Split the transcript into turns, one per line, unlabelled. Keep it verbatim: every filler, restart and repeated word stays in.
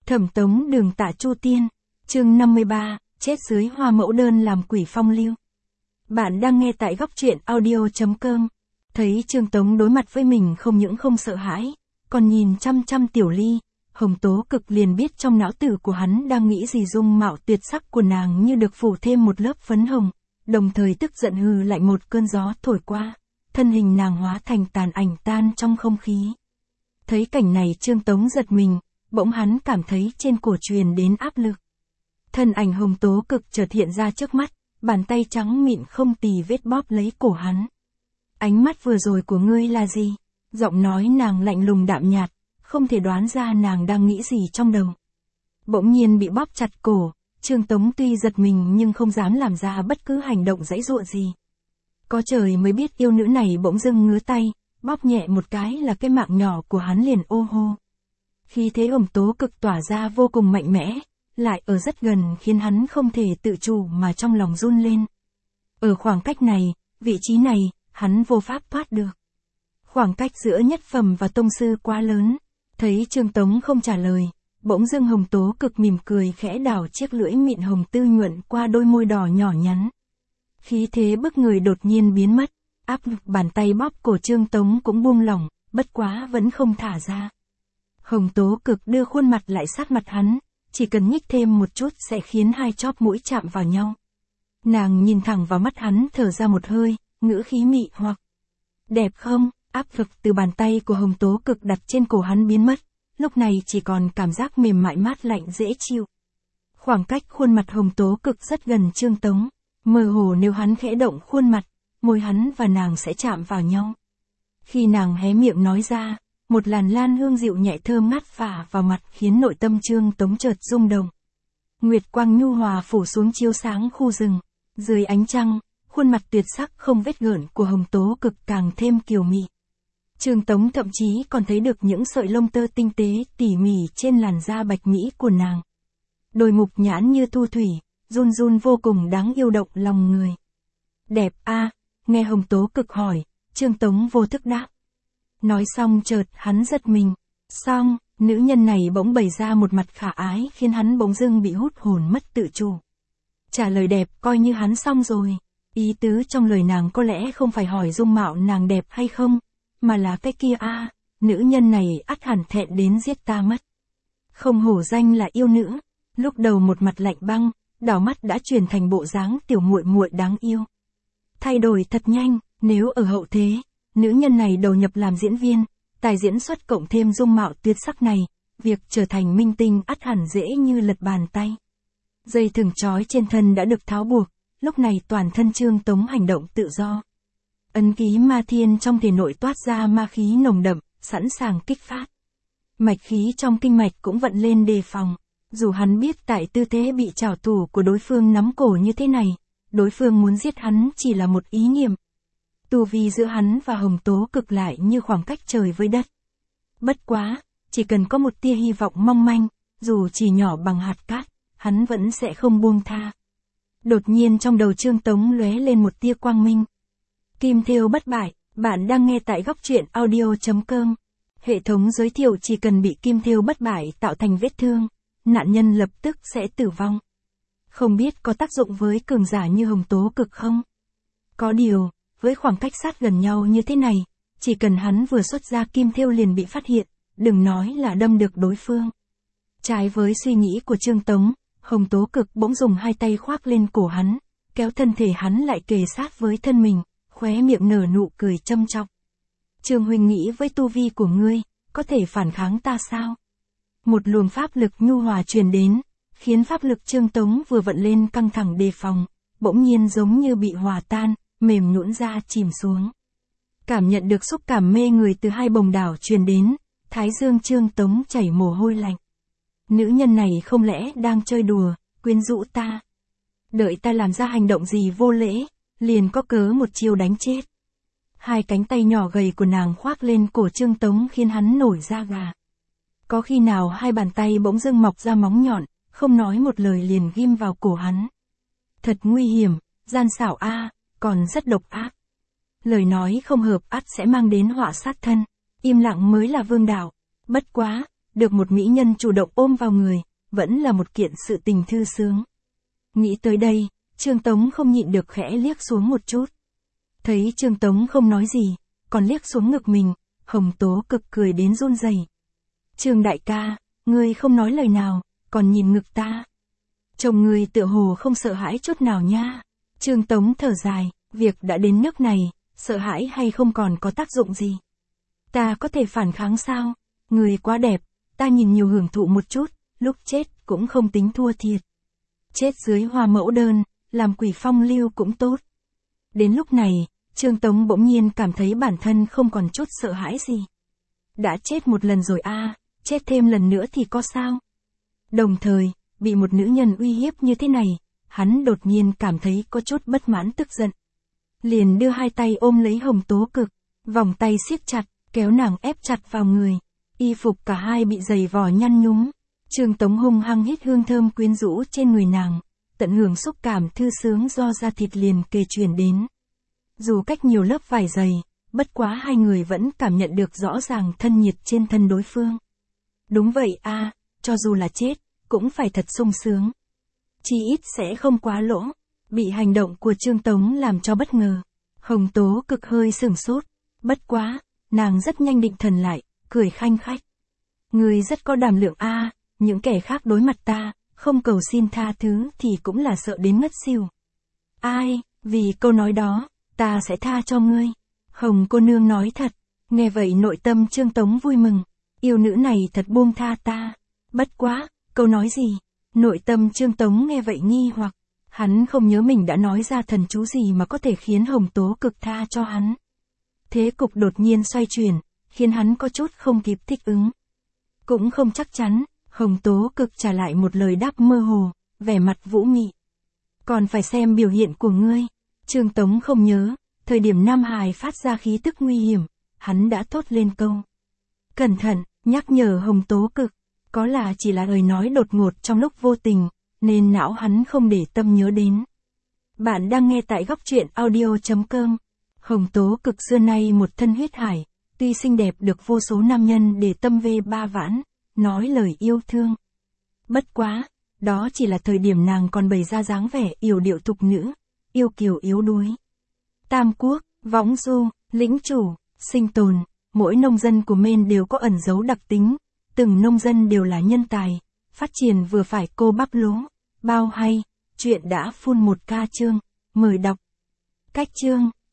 Thẩm Tống Đường Tạ Chu Tiên, chương năm mươi ba, chết dưới hoa mẫu đơn làm quỷ phong lưu. Bạn đang nghe tại góc truyện audio chấm com. Thấy Trương Tống đối mặt với mình không những không sợ hãi, còn nhìn chăm chăm Tiểu Ly, Hồng Tố Cực liền biết trong não tử của hắn đang nghĩ gì. Dung mạo tuyệt sắc của nàng như được phủ thêm một lớp phấn hồng, đồng thời tức giận hừ lạnh một cơn gió thổi qua, thân hình nàng hóa thành tàn ảnh tan trong không khí. Thấy cảnh này Trương Tống giật mình, bỗng hắn cảm thấy trên cổ truyền đến áp lực. Thân ảnh Hồng Tố Cực chợt hiện ra trước mắt, bàn tay trắng mịn không tì vết bóp lấy cổ hắn. Ánh mắt vừa rồi của ngươi là gì? Giọng nói nàng lạnh lùng đạm nhạt, không thể đoán ra nàng đang nghĩ gì trong đầu. Bỗng nhiên bị bóp chặt cổ, Trương Tống tuy giật mình nhưng không dám làm ra bất cứ hành động giãy giụa gì. Có trời mới biết yêu nữ này bỗng dưng ngứa tay, bóp nhẹ một cái là cái mạng nhỏ của hắn liền ô hô. Khi thế Hồng Tố Cực tỏa ra vô cùng mạnh mẽ, lại ở rất gần khiến hắn không thể tự chủ mà trong lòng run lên. Ở khoảng cách này, vị trí này, hắn vô pháp thoát được. Khoảng cách giữa nhất phẩm và tông sư quá lớn. Thấy Trương Tống không trả lời, bỗng dưng Hồng Tố Cực mỉm cười khẽ đảo chiếc lưỡi mịn hồng tư nhuận qua đôi môi đỏ nhỏ nhắn. Khí thế bức người đột nhiên biến mất, áp lực bàn tay bóp cổ Trương Tống cũng buông lỏng, bất quá vẫn không thả ra. Hồng Tố Cực đưa khuôn mặt lại sát mặt hắn, chỉ cần nhích thêm một chút sẽ khiến hai chóp mũi chạm vào nhau. Nàng nhìn thẳng vào mắt hắn thở ra một hơi, ngữ khí mị hoặc. Đẹp không? Áp lực từ bàn tay của Hồng Tố Cực đặt trên cổ hắn biến mất, lúc này chỉ còn cảm giác mềm mại mát lạnh dễ chịu. Khoảng cách khuôn mặt Hồng Tố Cực rất gần Trương Tống, mơ hồ nếu hắn khẽ động khuôn mặt, môi hắn và nàng sẽ chạm vào nhau. Khi nàng hé miệng nói ra, một làn lan hương dịu nhẹ thơm ngát phả vào mặt khiến nội tâm Trương Tống chợt rung động. Nguyệt quang nhu hòa phủ xuống chiếu sáng khu rừng, dưới ánh trăng, khuôn mặt tuyệt sắc không vết gợn của Hồng Tố Cực càng thêm kiều mị. Trương Tống thậm chí còn thấy được những sợi lông tơ tinh tế tỉ mỉ trên làn da bạch mỹ của nàng. Đôi mục nhãn như thu thủy, run run vô cùng đáng yêu động lòng người. Đẹp a, à, nghe Hồng Tố Cực hỏi, Trương Tống vô thức đáp. Nói xong chợt hắn giật mình. Xong, nữ nhân này bỗng bày ra một mặt khả ái khiến hắn bỗng dưng bị hút hồn mất tự chủ. Trả lời đẹp coi như hắn xong rồi. Ý tứ trong lời nàng có lẽ không phải hỏi dung mạo nàng đẹp hay không, mà là cái kia a, à, nữ nhân này ắt hẳn thẹn đến giết ta mất. Không hổ danh là yêu nữ, lúc đầu một mặt lạnh băng, đảo mắt đã chuyển thành bộ dáng tiểu muội muội đáng yêu. Thay đổi thật nhanh, nếu ở hậu thế, nữ nhân này đầu nhập làm diễn viên, tài diễn xuất cộng thêm dung mạo tuyệt sắc này, việc trở thành minh tinh ắt hẳn dễ như lật bàn tay. Dây thừng trói trên thân đã được tháo buộc, lúc này toàn thân Trương Tống hành động tự do. Ấn ký ma thiên trong thể nội toát ra ma khí nồng đậm, sẵn sàng kích phát. Mạch khí trong kinh mạch cũng vận lên đề phòng, dù hắn biết tại tư thế bị trảo thủ của đối phương nắm cổ như thế này, đối phương muốn giết hắn chỉ là một ý niệm. Tu vi giữa hắn và Hồng Tố Cực lại như khoảng cách trời với đất. Bất quá, chỉ cần có một tia hy vọng mong manh, dù chỉ nhỏ bằng hạt cát, hắn vẫn sẽ không buông tha. Đột nhiên trong đầu Trương Tống lóe lên một tia quang minh. Kim thêu bất bại, bạn đang nghe tại góc truyện audio chấm com. Hệ thống giới thiệu chỉ cần bị kim thêu bất bại tạo thành vết thương, nạn nhân lập tức sẽ tử vong. Không biết có tác dụng với cường giả như Hồng Tố Cực không? Có điều, với khoảng cách sát gần nhau như thế này, chỉ cần hắn vừa xuất ra kim thêu liền bị phát hiện, đừng nói là đâm được đối phương. Trái với suy nghĩ của Trương Tống, Hồng Tố Cực bỗng dùng hai tay khoác lên cổ hắn, kéo thân thể hắn lại kề sát với thân mình, khóe miệng nở nụ cười châm chọc. Trương huynh nghĩ với tu vi của ngươi, có thể phản kháng ta sao? Một luồng pháp lực nhu hòa truyền đến, khiến pháp lực Trương Tống vừa vận lên căng thẳng đề phòng, bỗng nhiên giống như bị hòa tan, mềm nhũn ra chìm xuống. Cảm nhận được xúc cảm mê người từ hai bồng đảo truyền đến, thái dương Trương Tống chảy mồ hôi lạnh. Nữ nhân này không lẽ đang chơi đùa, quyến rũ ta? Đợi ta làm ra hành động gì vô lễ, liền có cớ một chiêu đánh chết. Hai cánh tay nhỏ gầy của nàng khoác lên cổ Trương Tống khiến hắn nổi da gà. Có khi nào hai bàn tay bỗng dưng mọc ra móng nhọn, không nói một lời liền ghim vào cổ hắn. Thật nguy hiểm, gian xảo a, à, còn rất độc ác. Lời nói không hợp ắt sẽ mang đến họa sát thân, im lặng mới là vương đạo. Bất quá, được một mỹ nhân chủ động ôm vào người, vẫn là một kiện sự tình thư sướng. Nghĩ tới đây, Trương Tống không nhịn được khẽ liếc xuống một chút. Thấy Trương Tống không nói gì, còn liếc xuống ngực mình, Hồng Tố Cực cười đến run rẩy. Trương đại ca, ngươi không nói lời nào, còn nhìn ngực ta. Chồng ngươi tựa hồ không sợ hãi chút nào nha. Trương Tống thở dài, việc đã đến nước này, sợ hãi hay không còn có tác dụng gì. Ta có thể phản kháng sao? Ngươi quá đẹp, ta nhìn nhiều hưởng thụ một chút, lúc chết cũng không tính thua thiệt. Chết dưới hoa mẫu đơn, làm quỷ phong lưu cũng tốt. Đến lúc này, Trương Tống bỗng nhiên cảm thấy bản thân không còn chút sợ hãi gì. Đã chết một lần rồi a, à, chết thêm lần nữa thì có sao? Đồng thời, bị một nữ nhân uy hiếp như thế này, hắn đột nhiên cảm thấy có chút bất mãn tức giận. Liền đưa hai tay ôm lấy Hồng Tố Cực, vòng tay siết chặt, kéo nàng ép chặt vào người. Y phục cả hai bị giày vò nhăn nhúm. Trương Tống hung hăng hít hương thơm quyến rũ trên người nàng, tận hưởng xúc cảm thư sướng do da thịt liền kề truyền đến. Dù cách nhiều lớp vải dày, bất quá hai người vẫn cảm nhận được rõ ràng thân nhiệt trên thân đối phương. Đúng vậy a, à, cho dù là chết, cũng phải thật sung sướng. Chỉ ít sẽ không quá lỗ. Bị hành động của Trương Tống làm cho bất ngờ. Hồng Tố Cực hơi sửng sốt. Bất quá, nàng rất nhanh định thần lại, cười khanh khách. Ngươi rất có đảm lượng a, à, những kẻ khác đối mặt ta, không cầu xin tha thứ thì cũng là sợ đến ngất xỉu. Ai, vì câu nói đó, ta sẽ tha cho ngươi. Hồng cô nương nói thật. Nghe vậy nội tâm Trương Tống vui mừng. Yêu nữ này thật buông tha ta. Bất quá, câu nói gì? Nội tâm Trương Tống nghe vậy nghi hoặc. Hắn không nhớ mình đã nói ra thần chú gì mà có thể khiến Hồng Tố Cực tha cho hắn. Thế cục đột nhiên xoay chuyển, khiến hắn có chút không kịp thích ứng. Cũng không chắc chắn, Hồng Tố Cực trả lại một lời đáp mơ hồ, vẻ mặt vũ mị. Còn phải xem biểu hiện của ngươi. Trương Tống không nhớ, thời điểm Nam Hải phát ra khí tức nguy hiểm, hắn đã thốt lên câu. Cẩn thận, nhắc nhở Hồng Tố Cực, có là chỉ là lời nói đột ngột trong lúc vô tình, nên não hắn không để tâm nhớ đến. Bạn đang nghe tại góc truyện audio chấm com. Hồng Tố Cực xưa nay một thân huyết hải, tuy xinh đẹp được vô số nam nhân để tâm về ba vãn, nói lời yêu thương. Bất quá, đó chỉ là thời điểm nàng còn bày ra dáng vẻ yểu điệu thục nữ, yêu kiều yếu đuối. Tam quốc, võng du, lĩnh chủ, sinh tồn, mỗi nông dân của Maine đều có ẩn dấu đặc tính, từng nông dân đều là nhân tài, phát triển vừa phải cô bắp lố, bao hay, chuyện đã phun một ca chương, mời đọc. Cách chương